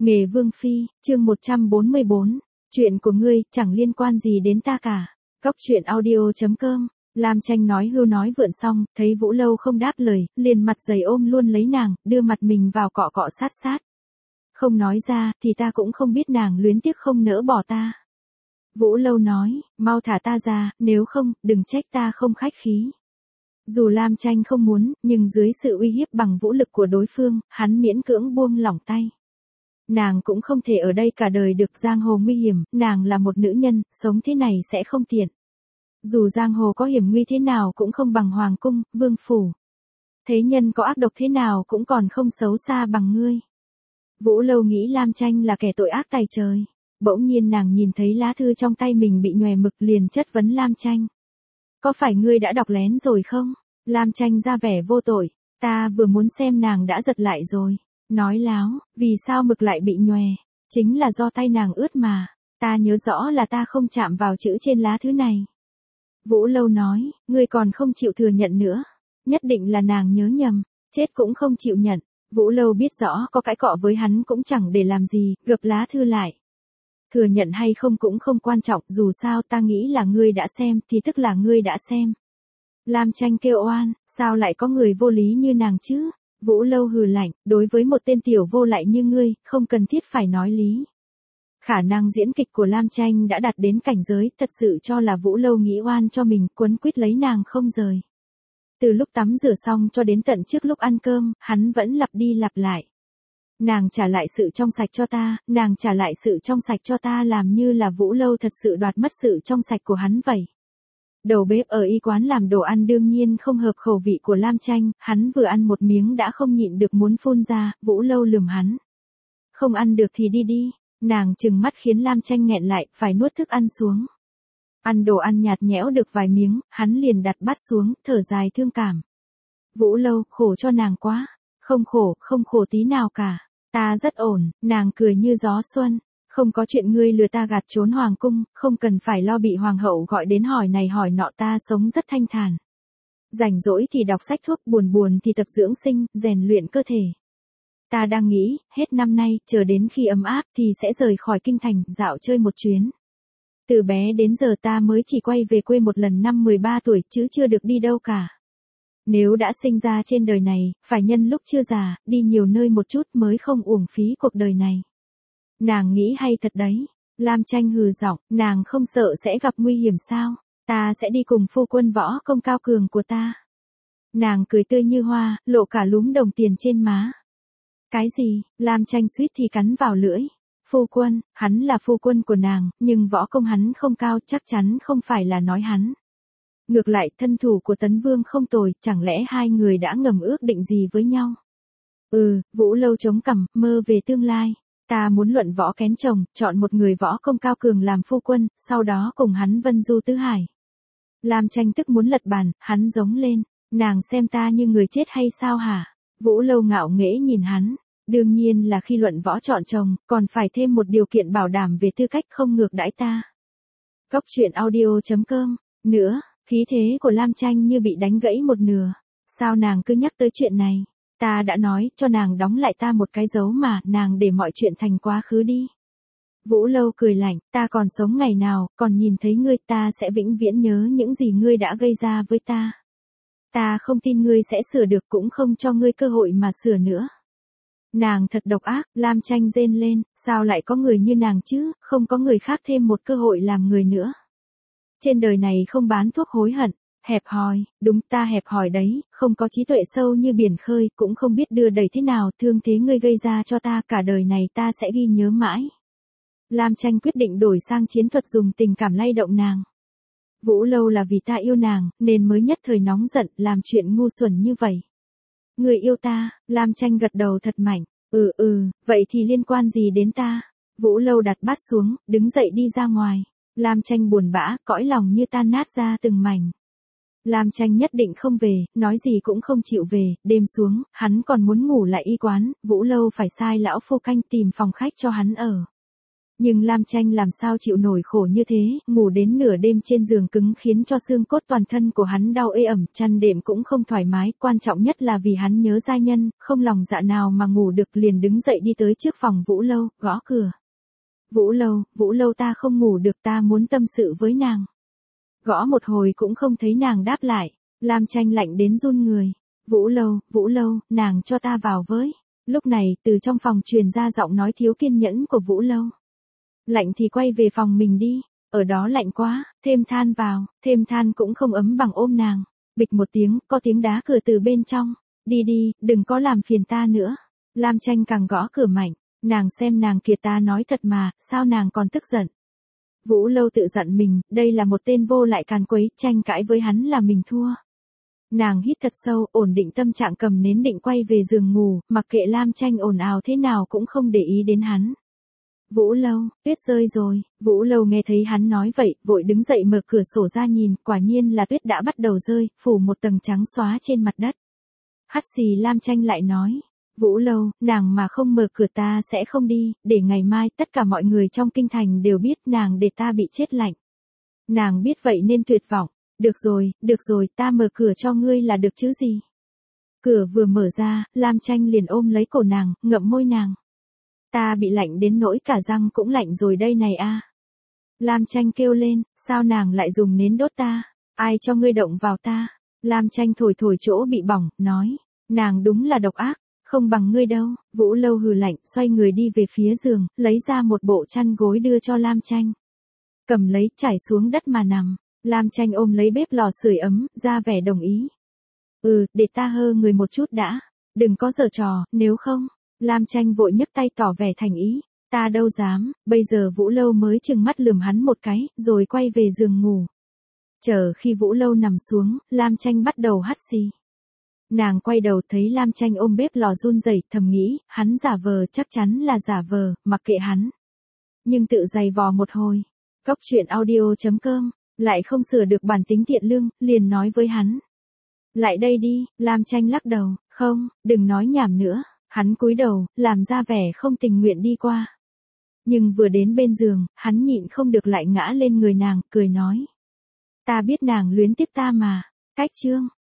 Nghề Vương Phi, chương 144. Chuyện của ngươi, chẳng liên quan gì đến ta cả. Góc truyện audio.com. Lam Tranh nói hưu nói vượn xong, thấy Vũ Lâu không đáp lời, liền mặt dày ôm luôn lấy nàng, đưa mặt mình vào cọ cọ sát sát. Không nói ra, thì ta cũng không biết nàng luyến tiếc không nỡ bỏ ta. Vũ Lâu nói, mau thả ta ra, nếu không, đừng trách ta không khách khí. Dù Lam Tranh không muốn, nhưng dưới sự uy hiếp bằng vũ lực của đối phương, hắn miễn cưỡng buông lỏng tay. Nàng cũng không thể ở đây cả đời được, giang hồ nguy hiểm, nàng là một nữ nhân, sống thế này sẽ không tiện. Dù giang hồ có hiểm nguy thế nào cũng không bằng hoàng cung, vương phủ. Thế nhân có ác độc thế nào cũng còn không xấu xa bằng ngươi. Vũ Lâu nghĩ Lam Tranh là kẻ tội ác tày trời. Bỗng nhiên nàng nhìn thấy lá thư trong tay mình bị nhòe mực liền chất vấn Lam Tranh. Có phải ngươi đã đọc lén rồi không? Lam Tranh ra vẻ vô tội. Ta vừa muốn xem nàng đã giật lại rồi. Nói láo, vì sao mực lại bị nhòe? Chính là do tay nàng ướt mà. Ta nhớ rõ là ta không chạm vào chữ trên lá thư này. Vũ Lâu nói, ngươi còn không chịu thừa nhận nữa. Nhất định là nàng nhớ nhầm, chết cũng không chịu nhận. Vũ Lâu biết rõ có cãi cọ với hắn cũng chẳng để làm gì, gập lá thư lại. Thừa nhận hay không cũng không quan trọng, dù sao ta nghĩ là ngươi đã xem thì tức là ngươi đã xem. Lam Tranh kêu oan, sao lại có người vô lý như nàng chứ? Vũ Lâu hừ lạnh, đối với một tên tiểu vô lại như ngươi, không cần thiết phải nói lý. Khả năng diễn kịch của Lam Tranh đã đạt đến cảnh giới, thật sự cho là Vũ Lâu nghĩ oan cho mình, quấn quýt lấy nàng không rời. Từ lúc tắm rửa xong cho đến tận trước lúc ăn cơm, hắn vẫn lặp đi lặp lại. Nàng trả lại sự trong sạch cho ta, nàng trả lại sự trong sạch cho ta, làm như là Vũ Lâu thật sự đoạt mất sự trong sạch của hắn vậy. Đầu bếp ở y quán làm đồ ăn đương nhiên không hợp khẩu vị của Lam Tranh, hắn vừa ăn một miếng đã không nhịn được muốn phun ra, Vũ Lâu lườm hắn. Không ăn được thì đi đi, nàng trừng mắt khiến Lam Tranh nghẹn lại, phải nuốt thức ăn xuống. Ăn đồ ăn nhạt nhẽo được vài miếng, hắn liền đặt bát xuống, thở dài thương cảm. Vũ Lâu, khổ cho nàng quá. Không khổ tí nào cả. Ta rất ổn, nàng cười như gió xuân. Không có chuyện ngươi lừa ta gạt trốn hoàng cung, không cần phải lo bị hoàng hậu gọi đến hỏi này hỏi nọ, ta sống rất thanh thản. Rảnh rỗi thì đọc sách thuốc, buồn thì tập dưỡng sinh, rèn luyện cơ thể. Ta đang nghĩ, hết năm nay, chờ đến khi ấm áp thì sẽ rời khỏi kinh thành, dạo chơi một chuyến. Từ bé đến giờ ta mới chỉ quay về quê một lần năm 13 tuổi chứ chưa được đi đâu cả. Nếu đã sinh ra trên đời này, phải nhân lúc chưa già, đi nhiều nơi một chút mới không uổng phí cuộc đời này. Nàng nghĩ hay thật đấy. Lam Tranh hừ giọng, nàng không sợ sẽ gặp nguy hiểm sao? Ta sẽ đi cùng phu quân võ công cao cường của ta. Nàng cười tươi như hoa, lộ cả lúm đồng tiền trên má. Cái gì? Lam Tranh suýt thì cắn vào lưỡi. Phu quân, hắn là phu quân của nàng, nhưng võ công hắn không cao, chắc chắn không phải là nói hắn. Ngược lại, thân thủ của Tấn Vương không tồi, chẳng lẽ hai người đã ngầm ước định gì với nhau? Vũ Lâu chống cằm, mơ về tương lai. Ta muốn luận võ kén chồng, chọn một người võ công cao cường làm phu quân, sau đó cùng hắn vân du tứ hải. Lam Tranh tức muốn lật bàn, hắn giống lên. Nàng xem ta như người chết hay sao hả? Vũ Lâu ngạo nghễ nhìn hắn. Đương nhiên là khi luận võ chọn chồng, còn phải thêm một điều kiện bảo đảm về tư cách không ngược đãi ta. Góc truyện audio.com. Nữa, khí thế của Lam Tranh như bị đánh gãy một nửa. Sao nàng cứ nhắc tới chuyện này? Ta đã nói cho nàng đóng lại ta một cái dấu mà, nàng để mọi chuyện thành quá khứ đi. Vũ Lâu cười lạnh, ta còn sống ngày nào, còn nhìn thấy ngươi, ta sẽ vĩnh viễn nhớ những gì ngươi đã gây ra với ta. Ta không tin ngươi sẽ sửa được, cũng không cho ngươi cơ hội mà sửa nữa. Nàng thật độc ác. Lam Tranh rên lên, sao lại có người như nàng chứ, không có người khác thêm một cơ hội làm người nữa. Trên đời này không bán thuốc hối hận. Hẹp hòi, đúng, ta hẹp hòi đấy, không có trí tuệ sâu như biển khơi, cũng không biết đưa đẩy thế nào, thương thế ngươi gây ra cho ta, cả đời này ta sẽ ghi nhớ mãi. Lam Tranh quyết định đổi sang chiến thuật dùng tình cảm lay động nàng. Vũ Lâu là vì ta yêu nàng, nên mới nhất thời nóng giận, làm chuyện ngu xuẩn như vậy. Người yêu ta? Lam Tranh gật đầu thật mạnh. Vậy thì liên quan gì đến ta? Vũ Lâu đặt bát xuống, đứng dậy đi ra ngoài. Lam Tranh buồn bã, cõi lòng như tan nát ra từng mảnh. Lam Tranh nhất định không về, nói gì cũng không chịu về, đêm xuống, hắn còn muốn ngủ lại y quán, Vũ Lâu phải sai lão phu canh tìm phòng khách cho hắn ở. Nhưng Lam Tranh làm sao chịu nổi khổ như thế, ngủ đến nửa đêm trên giường cứng khiến cho xương cốt toàn thân của hắn đau ê ẩm, chăn đệm cũng không thoải mái, quan trọng nhất là vì hắn nhớ giai nhân, không lòng dạ nào mà ngủ được, liền đứng dậy đi tới trước phòng Vũ Lâu, gõ cửa. Vũ Lâu ta không ngủ được, ta muốn tâm sự với nàng. Gõ một hồi cũng không thấy nàng đáp lại, Lam Tranh lạnh đến run người. Vũ Lâu, nàng cho ta vào với. Lúc này, từ trong phòng truyền ra giọng nói thiếu kiên nhẫn của Vũ Lâu. Lạnh thì quay về phòng mình đi, ở đó lạnh quá, thêm than vào, thêm than cũng không ấm bằng ôm nàng. Bịch một tiếng, có tiếng đá cửa từ bên trong. Đi đi, đừng có làm phiền ta nữa. Lam Tranh càng gõ cửa mạnh, nàng xem nàng kia, ta nói thật mà, sao nàng còn tức giận. Vũ Lâu tự giận mình, đây là một tên vô lại càn quấy, tranh cãi với hắn là mình thua. Nàng hít thật sâu, ổn định tâm trạng, cầm nến định quay về giường ngủ, mặc kệ Lam Tranh ồn ào thế nào cũng không để ý đến hắn. Vũ Lâu, tuyết rơi rồi. Vũ Lâu nghe thấy hắn nói vậy, vội đứng dậy mở cửa sổ ra nhìn, quả nhiên là tuyết đã bắt đầu rơi, phủ một tầng trắng xóa trên mặt đất. Hắt xì, Lam Tranh lại nói. Vũ Lâu, nàng mà không mở cửa ta sẽ không đi, để ngày mai tất cả mọi người trong kinh thành đều biết nàng để ta bị chết lạnh. Nàng biết vậy nên tuyệt vọng. Được rồi, ta mở cửa cho ngươi là được chứ gì. Cửa vừa mở ra, Lam Tranh liền ôm lấy cổ nàng, ngậm môi nàng. Ta bị lạnh đến nỗi cả răng cũng lạnh rồi đây này a. Lam Tranh kêu lên, sao nàng lại dùng nến đốt ta? Ai cho ngươi động vào ta? Lam Tranh thổi thổi chỗ bị bỏng, nói, nàng đúng là độc ác, không bằng ngươi đâu. Vũ Lâu hừ lạnh, xoay người đi về phía giường, lấy ra một bộ chăn gối đưa cho Lam Tranh. Cầm lấy, trải xuống đất mà nằm. Lam Tranh ôm lấy bếp lò sưởi ấm, ra vẻ đồng ý. Để ta hơ người một chút đã. Đừng có giở trò, nếu không. Lam Tranh vội nhấc tay tỏ vẻ thành ý. Ta đâu dám, bây giờ Vũ Lâu mới chừng mắt lườm hắn một cái, rồi quay về giường ngủ. Chờ khi Vũ Lâu nằm xuống, Lam Tranh bắt đầu hắt xì. Nàng quay đầu thấy Lam Tranh ôm bếp lò run rẩy, thầm nghĩ, hắn giả vờ, chắc chắn là giả vờ, mặc kệ hắn. Nhưng tự giày vò một hồi. Cóc truyện audio.com, lại không sửa được bản tính thiện lương, liền nói với hắn. Lại đây đi. Lam Tranh lắc đầu, không, đừng nói nhảm nữa. Hắn cúi đầu, làm ra vẻ không tình nguyện đi qua. Nhưng vừa đến bên giường, hắn nhịn không được lại ngã lên người nàng, cười nói. Ta biết nàng luyến tiếc ta mà. Cách chương.